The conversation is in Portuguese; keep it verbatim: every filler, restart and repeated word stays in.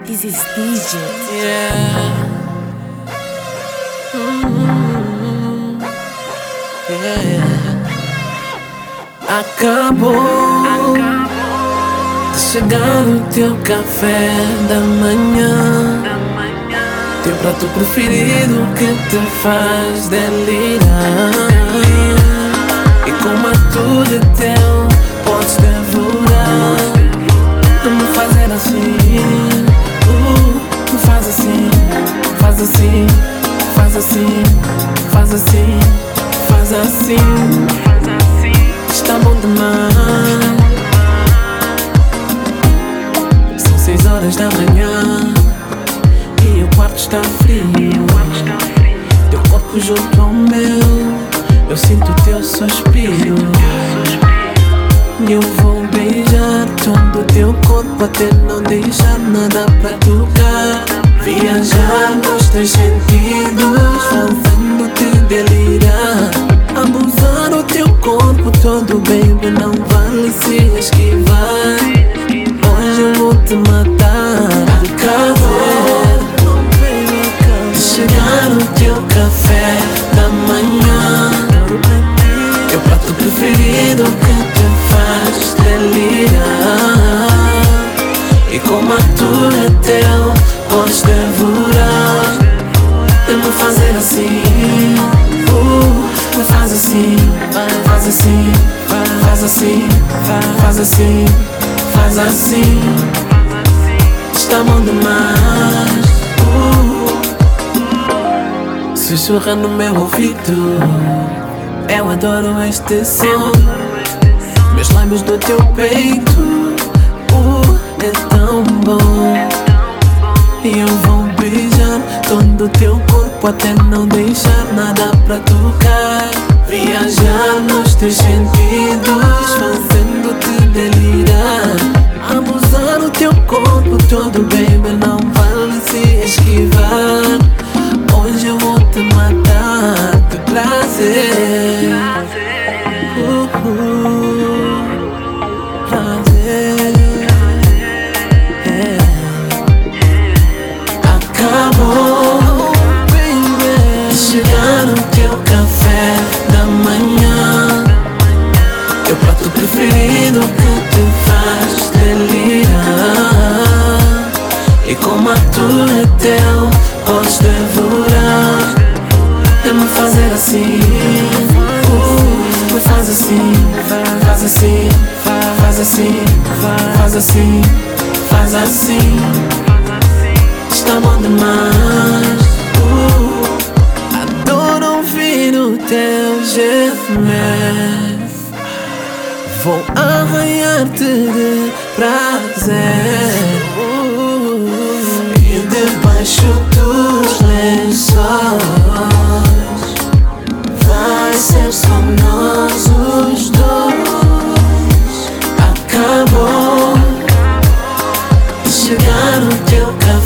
This is D J. Yeah. Mm-hmm. Yeah. Acabou de chegar o teu café da manhã, teu prato preferido que te faz delirar. E como é tudo teu, podes devorar. Não me fazer assim, uh, me faz assim, faz assim, faz assim, faz assim, faz assim, está bom demais. São seis horas da manhã e o quarto está frio. Teu corpo junto ao meu, eu sinto o teu suspiro. E eu vou beijar todo o teu corpo até não deixar nada pra tocar. Viajar nos teus sentidos, fazendo-te delirar. Abusar o teu corpo todo, baby, não vale se esquivar. Hoje eu vou te matar de prazer. De chegar o teu café da manhã, teu prato preferido que te faz delirar. E como a tudo é teu, podes devorar. E me fazer assim, uh, me faz assim, faz assim, faz assim, faz assim, faz assim, está bom demais. uh. Sussurra no meu ouvido, eu adoro este som. Meus lábios do teu peito, uh, é tão bom. E eu vou beijar todo o teu corpo até não deixar nada pra tocar. Viajar nos teus sentidos, fazendo-te delirar. Abusar o teu corpo todo, baby, não vale se esquivar. Hoje eu vou te matar de prazer. Uh, uh, prazer. Yeah. Acabou, baby, de chegar o teu café da manhã, teu prato preferido que te faz delirar. E como a tudo é teu, podes devorar. E me fazer assim, uh, me faz assim, faz assim, faz assim, faz assim, faz assim, está bom demais. uh. Adoro ouvir o teu gemer, vou arranhar-te de prazer. uh. E debaixo dos lençóis vai ser só nós os dois. Acabou de chegar o teu café